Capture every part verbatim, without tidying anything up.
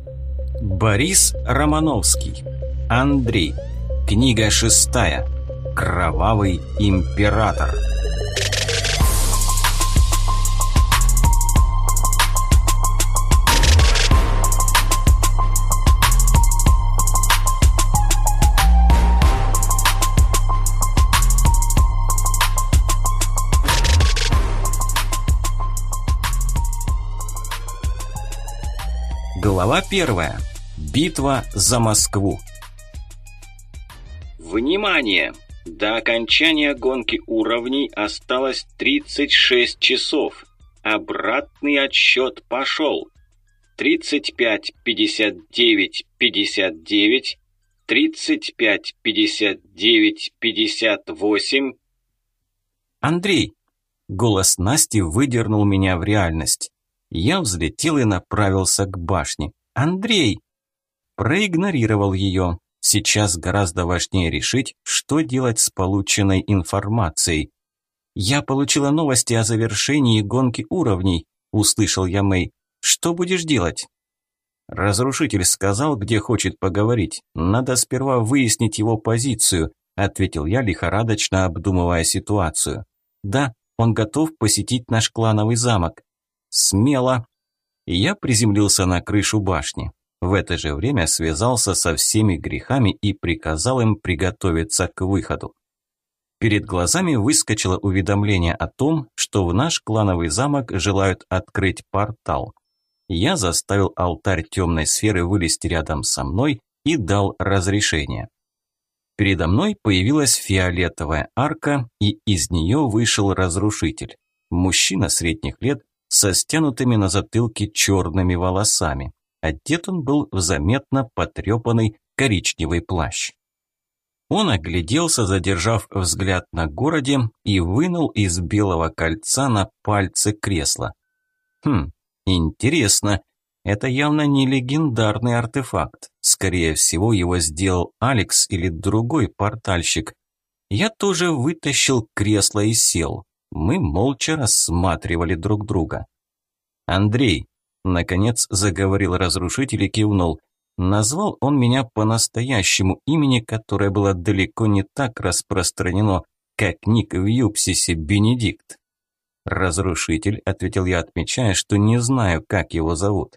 Борис Романовский. Андрей. Книга шестая. Кровавый император. Глава первая. Битва за Москву. Внимание! До окончания гонки уровней осталось тридцать шесть часов. Обратный отсчет пошел. тридцать пять, пятьдесят девять, пятьдесят девять, тридцать пять, пятьдесят девять, пятьдесят восемь. Андрей! Голос Насти выдернул меня в реальность. Я взлетел и направился к башне. «Андрей!» Проигнорировал ее. Сейчас гораздо важнее решить, что делать с полученной информацией. «Я получила новости о завершении гонки уровней», – услышал я Мэй. «Что будешь делать?» «Разрушитель сказал, где хочет поговорить. Надо сперва выяснить его позицию», – ответил я, лихорадочно обдумывая ситуацию. «Да, он готов посетить наш клановый замок». «Смело!» Я приземлился на крышу башни. В это же время связался со всеми грехами и приказал им приготовиться к выходу. Перед глазами выскочило уведомление о том, что в наш клановый замок желают открыть портал. Я заставил алтарь темной сферы вылезти рядом со мной и дал разрешение. Передо мной появилась фиолетовая арка, и из нее вышел разрушитель. Мужчина средних лет, со стянутыми на затылке черными волосами. Одет он был в заметно потрепанный коричневый плащ. Он огляделся, задержав взгляд на городе, и вынул из белого кольца на пальце кресла. Хм, интересно, это явно не легендарный артефакт. Скорее всего, его сделал Алекс или другой портальщик. Я тоже вытащил кресло и сел. Мы молча рассматривали друг друга. «Андрей», – наконец заговорил разрушитель и кивнул. Назвал он меня по настоящему имени, которое было далеко не так распространено, как ник в Юпсисе Бенедикт. «Разрушитель», – ответил я, отмечая, что не знаю, как его зовут.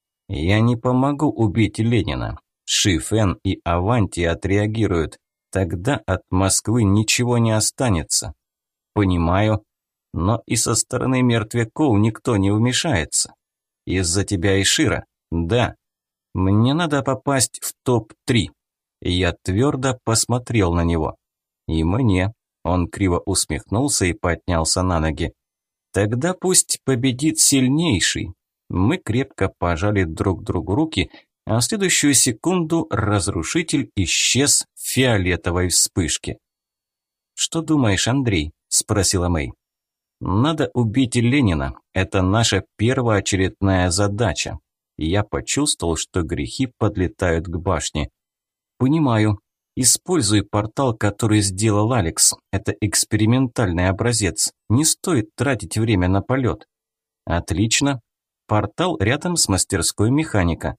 «Я не помогу убить Ленина. Шифен и Аванти отреагируют. Тогда от Москвы ничего не останется». «Понимаю, но и со стороны мертвяков никто не вмешается. Из-за тебя и Шира? Да. Мне надо попасть в топ три». Я твердо посмотрел на него. «И мне». Он криво усмехнулся и поднялся на ноги. «Тогда пусть победит сильнейший». Мы крепко пожали друг другу руки, а в следующую секунду разрушитель исчез в фиолетовой вспышке. «Что думаешь, Андрей?» – спросила Мэй. «Надо убить Ленина. Это наша первоочередная задача». Я почувствовал, что грехи подлетают к башне. «Понимаю. Используй портал, который сделал Алекс. Это экспериментальный образец. Не стоит тратить время на полет». «Отлично. Портал рядом с мастерской механика».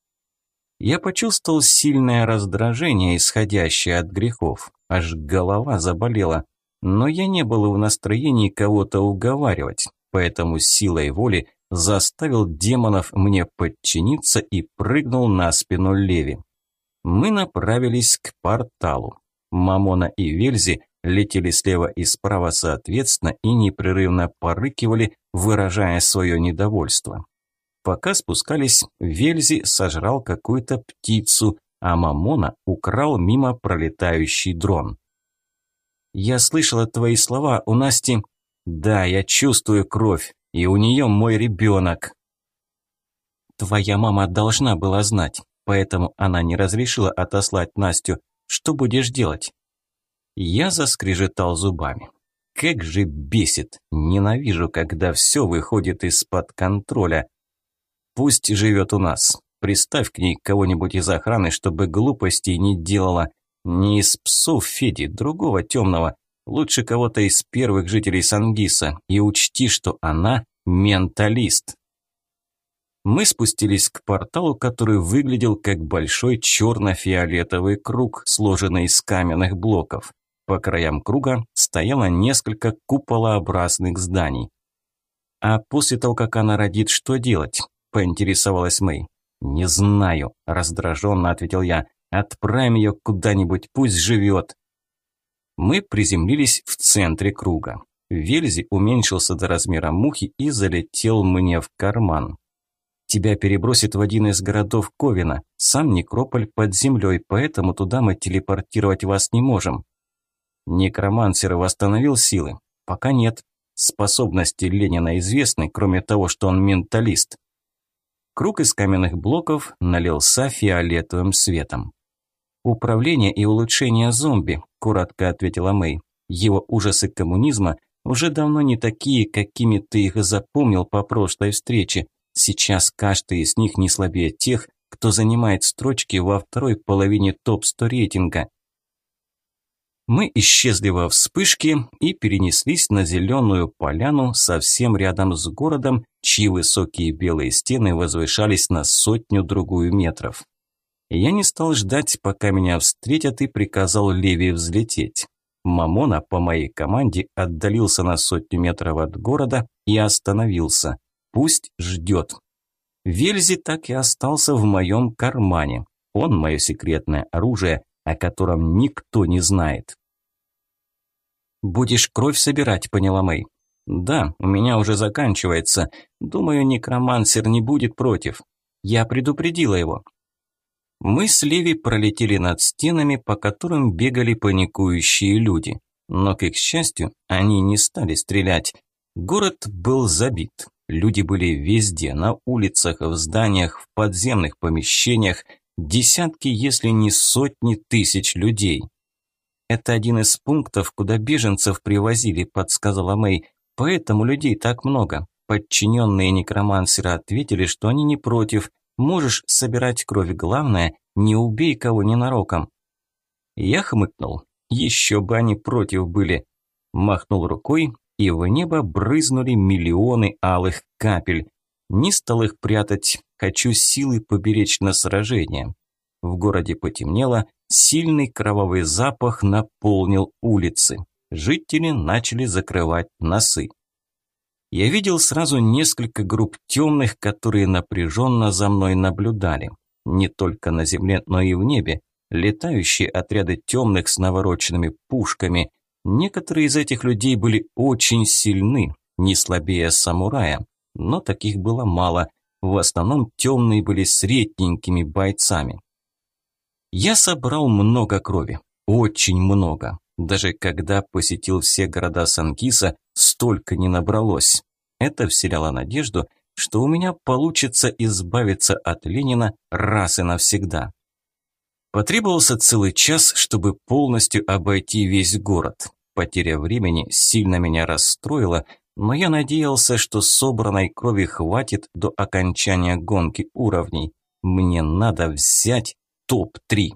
Я почувствовал сильное раздражение, исходящее от грехов. Аж голова заболела. Но я не был в настроении кого-то уговаривать, поэтому силой воли заставил демонов мне подчиниться и прыгнул на спину Леви. Мы направились к порталу. Мамона и Вельзи летели слева и справа соответственно и непрерывно порыкивали, выражая свое недовольство. Пока спускались, Вельзи сожрал какую-то птицу, а Мамона украл мимо пролетающий дрон. «Я слышала твои слова, у Насти...» «Да, я чувствую кровь, и у нее мой ребенок». «Твоя мама должна была знать, поэтому она не разрешила отослать Настю. Что будешь делать?» Я заскрежетал зубами. Как же бесит, ненавижу, когда все выходит из-под контроля. Пусть живет у нас. Приставь к ней кого-нибудь из охраны, чтобы глупостей не делала. Не из псов Феди, другого темного. Лучше кого-то из первых жителей Сангиса. И учти, что она менталист. Мы спустились к порталу, который выглядел как большой черно-фиолетовый круг, сложенный из каменных блоков. По краям круга стояло несколько куполообразных зданий. «А после того, как она родит, что делать?» – поинтересовалась Мэй. «Не знаю», – раздраженно ответил я. «Отправим ее куда-нибудь, пусть живет». Мы приземлились в центре круга. Вельзи уменьшился до размера мухи и залетел мне в карман. «Тебя перебросит в один из городов Ковина. Сам некрополь под землей, поэтому туда мы телепортировать вас не можем». «Некромансер восстановил силы?» «Пока нет. Способности Ленина известны, кроме того, что он менталист». Круг из каменных блоков налился фиолетовым светом. «Управление и улучшение зомби», – коротко ответила Мэй. «Его ужасы коммунизма уже давно не такие, какими ты их запомнил по прошлой встрече. Сейчас каждый из них не слабее тех, кто занимает строчки во второй половине топ сто рейтинга». Мы исчезли во вспышке и перенеслись на зеленую поляну совсем рядом с городом, чьи высокие белые стены возвышались на сотню-другую метров. Я не стал ждать, пока меня встретят, и приказал Леви взлететь. Мамона по моей команде отдалился на сотню метров от города и остановился. Пусть ждет. Вельзи так и остался в моем кармане. Он мое секретное оружие, о котором никто не знает. «Будешь кровь собирать», – поняла Мэй. «Да, у меня уже заканчивается. Думаю, некромансер не будет против. Я предупредила его». Мы с Леви пролетели над стенами, по которым бегали паникующие люди. Но, к их счастью, они не стали стрелять. Город был забит. Люди были везде, на улицах, в зданиях, в подземных помещениях. Десятки, если не сотни тысяч людей. «Это один из пунктов, куда беженцев привозили», – подсказала Мэй. «Поэтому людей так много». Подчиненные некромансера ответили, что они не против. Можешь собирать кровь, главное, не убей кого ненароком. Я хмыкнул. Еще бы они против были. Махнул рукой, и в небо брызнули миллионы алых капель. Не стал их прятать, хочу силы поберечь на сражение. В городе потемнело, сильный кровавый запах наполнил улицы. Жители начали закрывать носы. Я видел сразу несколько групп темных, которые напряженно за мной наблюдали. Не только на земле, но и в небе. Летающие отряды темных с навороченными пушками. Некоторые из этих людей были очень сильны, не слабее самурая. Но таких было мало. В основном темные были средненькими бойцами. Я собрал много крови. Очень много. Даже когда посетил все города Санкиса, столько не набралось. Это вселяло надежду, что у меня получится избавиться от Ленина раз и навсегда. Потребовался целый час, чтобы полностью обойти весь город. Потеря времени сильно меня расстроила, но я надеялся, что собранной крови хватит до окончания гонки уровней. Мне надо взять топ три.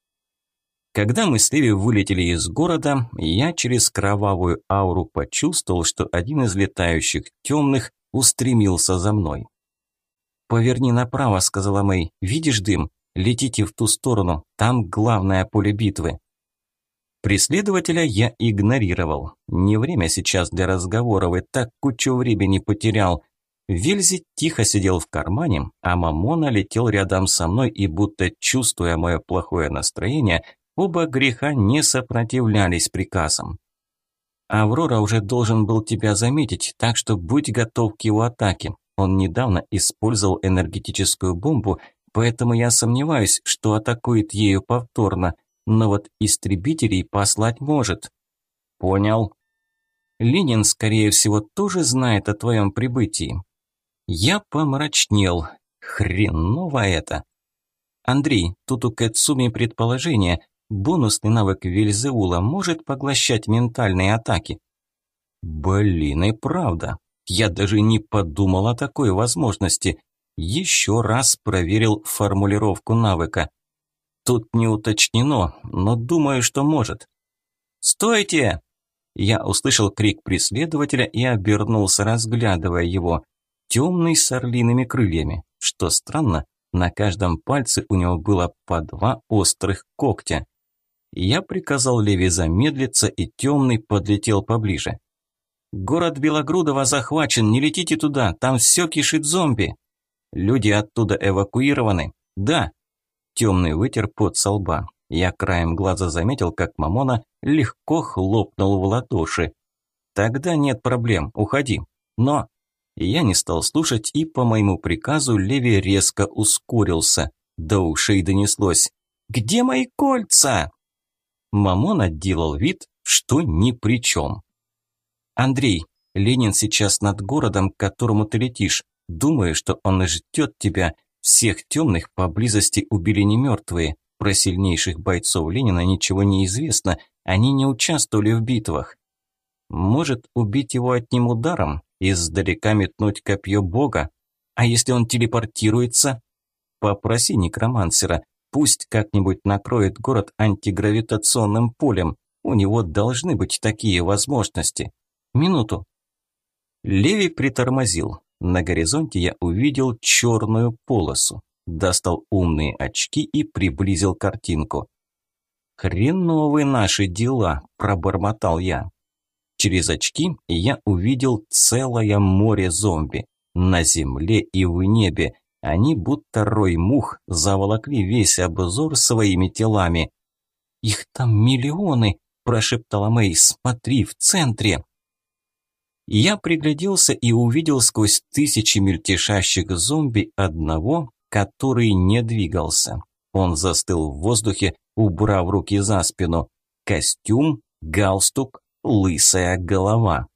Когда мы с Леви вылетели из города, я через кровавую ауру почувствовал, что один из летающих темных устремился за мной. «Поверни направо», – сказала Мэй. «Видишь дым? Летите в ту сторону, там главное поле битвы». Преследователя я игнорировал. Не время сейчас для разговоров, и так кучу времени потерял. Вельзи тихо сидел в кармане, а Мамона летел рядом со мной и, будто чувствуя мое плохое настроение, оба греха не сопротивлялись приказам. «Аврора уже должен был тебя заметить, так что будь готов к его атаке. Он недавно использовал энергетическую бомбу, поэтому я сомневаюсь, что атакует ею повторно, но вот истребителей послать может». «Понял». «Ленин, скорее всего, тоже знает о твоем прибытии». Я помрачнел. Хреново это. «Андрей, тут у Кэцуми предположение. Бонусный навык Вельзеула может поглощать ментальные атаки». Блин, и правда. Я даже не подумал о такой возможности. Еще раз проверил формулировку навыка. Тут не уточнено, но думаю, что может. «Стойте!» Я услышал крик преследователя и обернулся, разглядывая его. Темный с орлиными крыльями. Что странно, на каждом пальце у него было по два острых когтя. Я приказал Леви замедлиться, и темный подлетел поближе. «Город Белогрудово захвачен, не летите туда, там все кишит зомби». «Люди оттуда эвакуированы?» «Да». Темный вытер пот со лба. Я краем глаза заметил, как Мамона легко хлопнул в ладоши. «Тогда нет проблем, уходи». Но я не стал слушать, и по моему приказу Леви резко ускорился. До ушей донеслось: «Где мои кольца?» Мамона делал вид, что ни при чем. «Андрей, Ленин сейчас над городом, к которому ты летишь. Думаю, что он ждет тебя. Всех темных поблизости убили не мертвые. Про сильнейших бойцов Ленина ничего не известно, они не участвовали в битвах. Может, убить его одним ударом, издалека метнуть копье Бога? А если он телепортируется? Попроси некромансера, пусть как-нибудь накроет город антигравитационным полем. У него должны быть такие возможности. Минуту». Леви притормозил. На горизонте я увидел черную полосу. Достал умные очки и приблизил картинку. «Хреновы наши дела», – пробормотал я. Через очки я увидел целое море зомби. На земле и в небе. Они, будто рой мух, заволокли весь обзор своими телами. «Их там миллионы», – прошептала Мэй, – «смотри, в центре». Я пригляделся и увидел сквозь тысячи мельтешащих зомби одного, который не двигался. Он застыл в воздухе, убрав руки за спину. Костюм, галстук, лысая голова.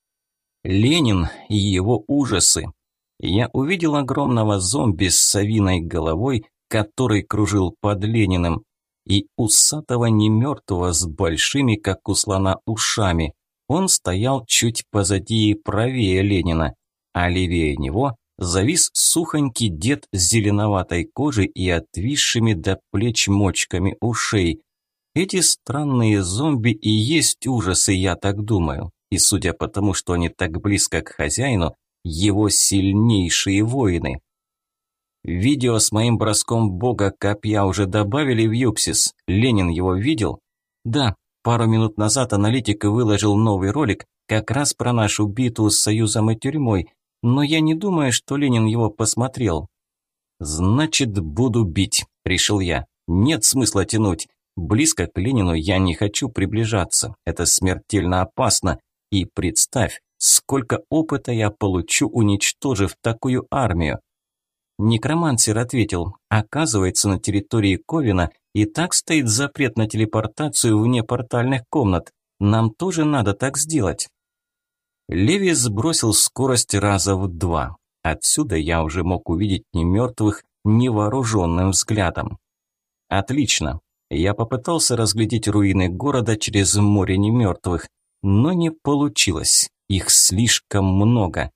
Ленин и его ужасы. Я увидел огромного зомби с совиной головой, который кружил под Лениным, и усатого немертвого с большими, как у слона, ушами. Он стоял чуть позади и правее Ленина, а левее него завис сухонький дед с зеленоватой кожей и отвисшими до плеч мочками ушей. Эти странные зомби и есть ужасы, я так думаю. И судя по тому, что они так близко к хозяину, его сильнейшие воины. Видео с моим броском бога копья уже добавили в Юпсис. Ленин его видел? Да, пару минут назад аналитик выложил новый ролик как раз про нашу битву с Союзом и тюрьмой, но я не думаю, что Ленин его посмотрел. Значит, буду бить, решил я. Нет смысла тянуть. Близко к Ленину я не хочу приближаться. Это смертельно опасно. И представь, сколько опыта я получу, уничтожив такую армию. Некромансер ответил: оказывается, на территории Ковина и так стоит запрет на телепортацию вне портальных комнат. Нам тоже надо так сделать. Леви сбросил скорость раза в два. Отсюда я уже мог увидеть немертвых невооруженным взглядом. Отлично. Я попытался разглядеть руины города через море немертвых, но не получилось. Их слишком много.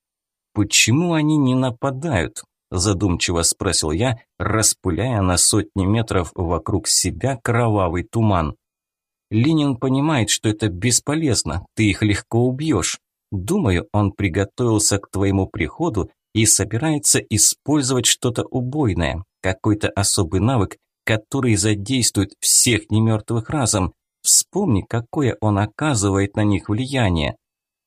Почему они не нападают? Задумчиво спросил я, распыляя на сотни метров вокруг себя кровавый туман. Ленин понимает, что это бесполезно, ты их легко убьешь. Думаю, он приготовился к твоему приходу и собирается использовать что-то убойное, какой-то особый навык, который задействует всех немертвых разом. Вспомни, какое он оказывает на них влияние.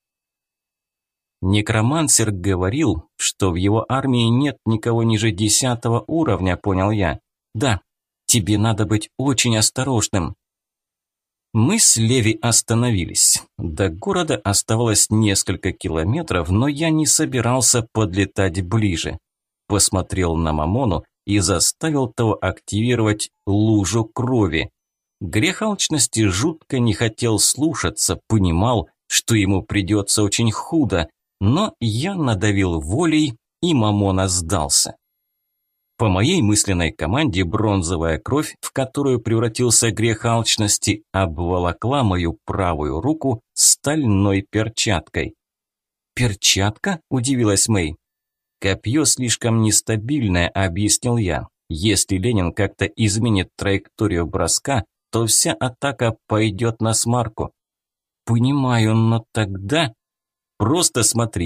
Некромансер говорил, что в его армии нет никого ниже десятого уровня, понял я. Да, тебе надо быть очень осторожным. Мы с Леви остановились. До города оставалось несколько километров, но я не собирался подлетать ближе. Посмотрел на Мамону и заставил того активировать лужу крови. Грех алчности жутко не хотел слушаться, понимал, что ему придется очень худо, но я надавил волей, и Мамона сдался. По моей мысленной команде бронзовая кровь, в которую превратился грех алчности, обволокла мою правую руку стальной перчаткой. «Перчатка?» – удивилась Мэй. «Копье слишком нестабильное», – объяснил я. «Если Ленин как-то изменит траекторию броска, то вся атака пойдет на смарку». «Понимаю, но тогда...» «Просто смотри».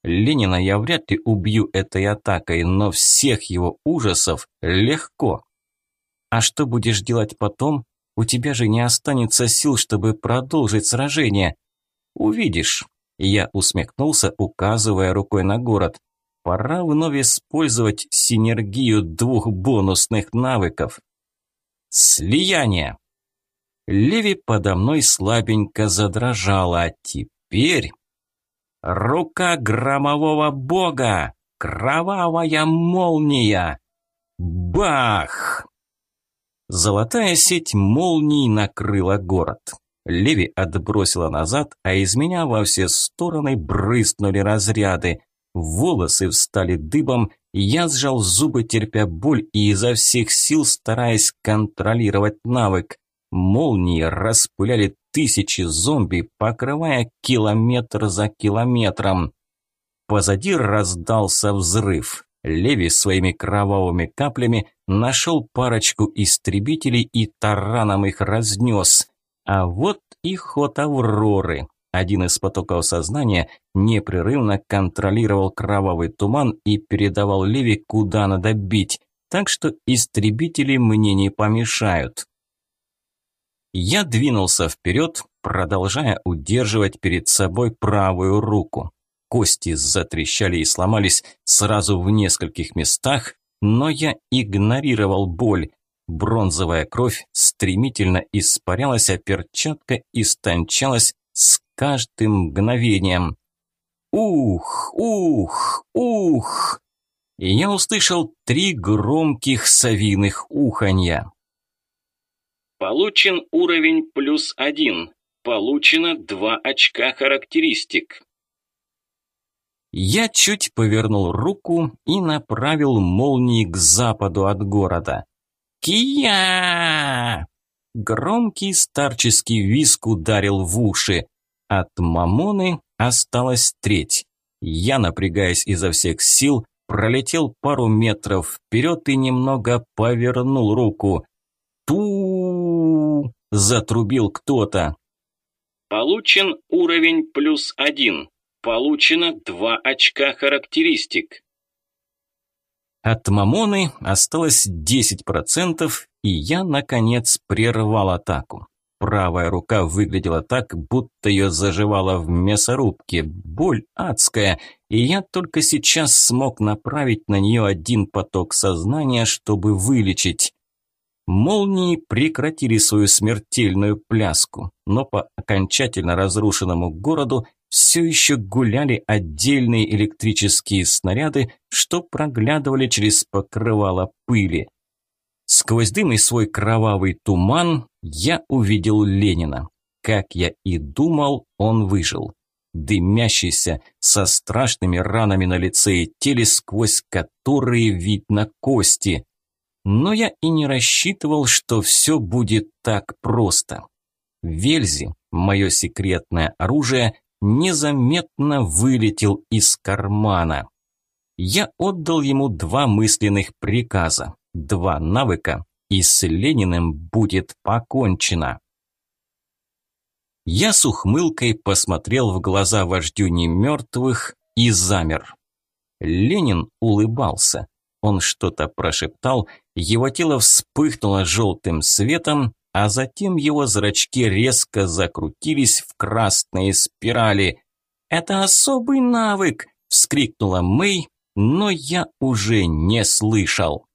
Ленина я вряд ли убью этой атакой, но всех его ужасов легко. А что будешь делать потом? У тебя же не останется сил, чтобы продолжить сражение. Увидишь. Я усмехнулся, указывая рукой на город. Пора вновь использовать синергию двух бонусных навыков. Слияние. Леви подо мной слабенько задрожала, а теперь... Рука громового бога! Кровавая молния! Бах! Золотая сеть молний накрыла город. Леви отбросила назад, а из меня во все стороны брызнули разряды. Волосы встали дыбом, я сжал зубы, терпя боль и изо всех сил стараясь контролировать навык. Молнии распыляли тысячи зомби, покрывая километр за километром. Позади раздался взрыв. Леви своими кровавыми каплями нашел парочку истребителей и тараном их разнес. А вот и ход Авроры. Один из потоков сознания непрерывно контролировал кровавый туман и передавал Леви, куда надо бить, так что истребители мне не помешают. Я двинулся вперед, продолжая удерживать перед собой правую руку. Кости затрещали и сломались сразу в нескольких местах, но я игнорировал боль. Бронзовая кровь стремительно испарялась, а перчатка истончалась с каждым мгновением. Ух, ух, ух! И я услышал три громких совиных уханья. Получен уровень плюс один. Получено два очка характеристик. Я чуть повернул руку и направил молнии к западу от города. Кия! Громкий старческий визг ударил в уши. От Мамоны осталась треть. Я, напрягаясь изо всех сил, пролетел пару метров вперед и немного повернул руку. Ту! Затрубил кто-то. Получен уровень плюс один. Получено два очка характеристик. От Мамоны осталось десять процентов, и я, наконец, прервал атаку. Правая рука выглядела так, будто ее заживала в мясорубке. Боль адская, и я только сейчас смог направить на нее один поток сознания, чтобы вылечить. Молнии прекратили свою смертельную пляску, но по окончательно разрушенному городу все еще гуляли отдельные электрические снаряды, что проглядывали через покрывало пыли. Сквозь дым и свой кровавый туман я увидел Ленина. Как я и думал, он выжил. Дымящийся, со страшными ранами на лице и теле, сквозь которые видно кости. Но я и не рассчитывал, что все будет так просто. Вельзи, мое секретное оружие, незаметно вылетел из кармана. Я отдал ему два мысленных приказа, два навыка, и с Лениным будет покончено. Я с ухмылкой посмотрел в глаза вождю немертвых и замер. Ленин улыбался. Он что-то прошептал, его тело вспыхнуло желтым светом, а затем его зрачки резко закрутились в красные спирали. «Это особый навык!» – вскрикнула Мэй, но я уже не слышал.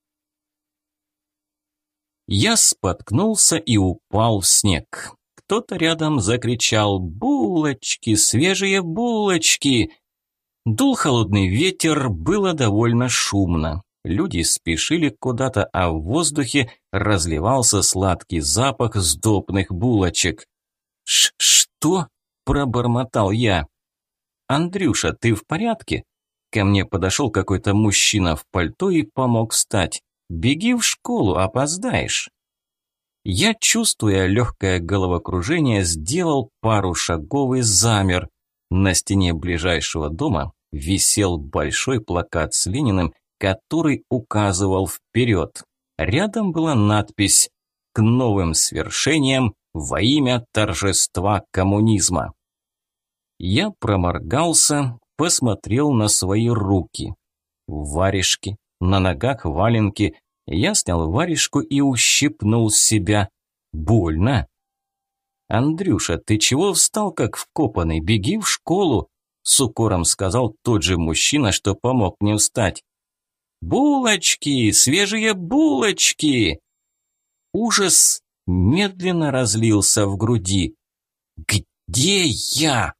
Я споткнулся и упал в снег. Кто-то рядом закричал «Булочки, свежие булочки!». Дул холодный ветер, было довольно шумно. Люди спешили куда-то, а в воздухе разливался сладкий запах сдобных булочек. Ш «Что?» – пробормотал я. «Андрюша, ты в порядке?» Ко мне подошел какой-то мужчина в пальто и помог встать. «Беги в школу, опоздаешь». Я, чувствуя легкое головокружение, сделал пару шагов и замер. На стене ближайшего дома висел большой плакат с Лениным, который указывал вперед. Рядом была надпись «К новым свершениям во имя торжества коммунизма». Я проморгался, посмотрел на свои руки. Варежки, на ногах валенки. Я снял варежку и ущипнул себя. Больно. «Андрюша, ты чего встал как вкопанный? Беги в школу!» С укором сказал тот же мужчина, что помог мне встать. «Булочки! Свежие булочки!» Ужас медленно разлился в груди. «Где я?»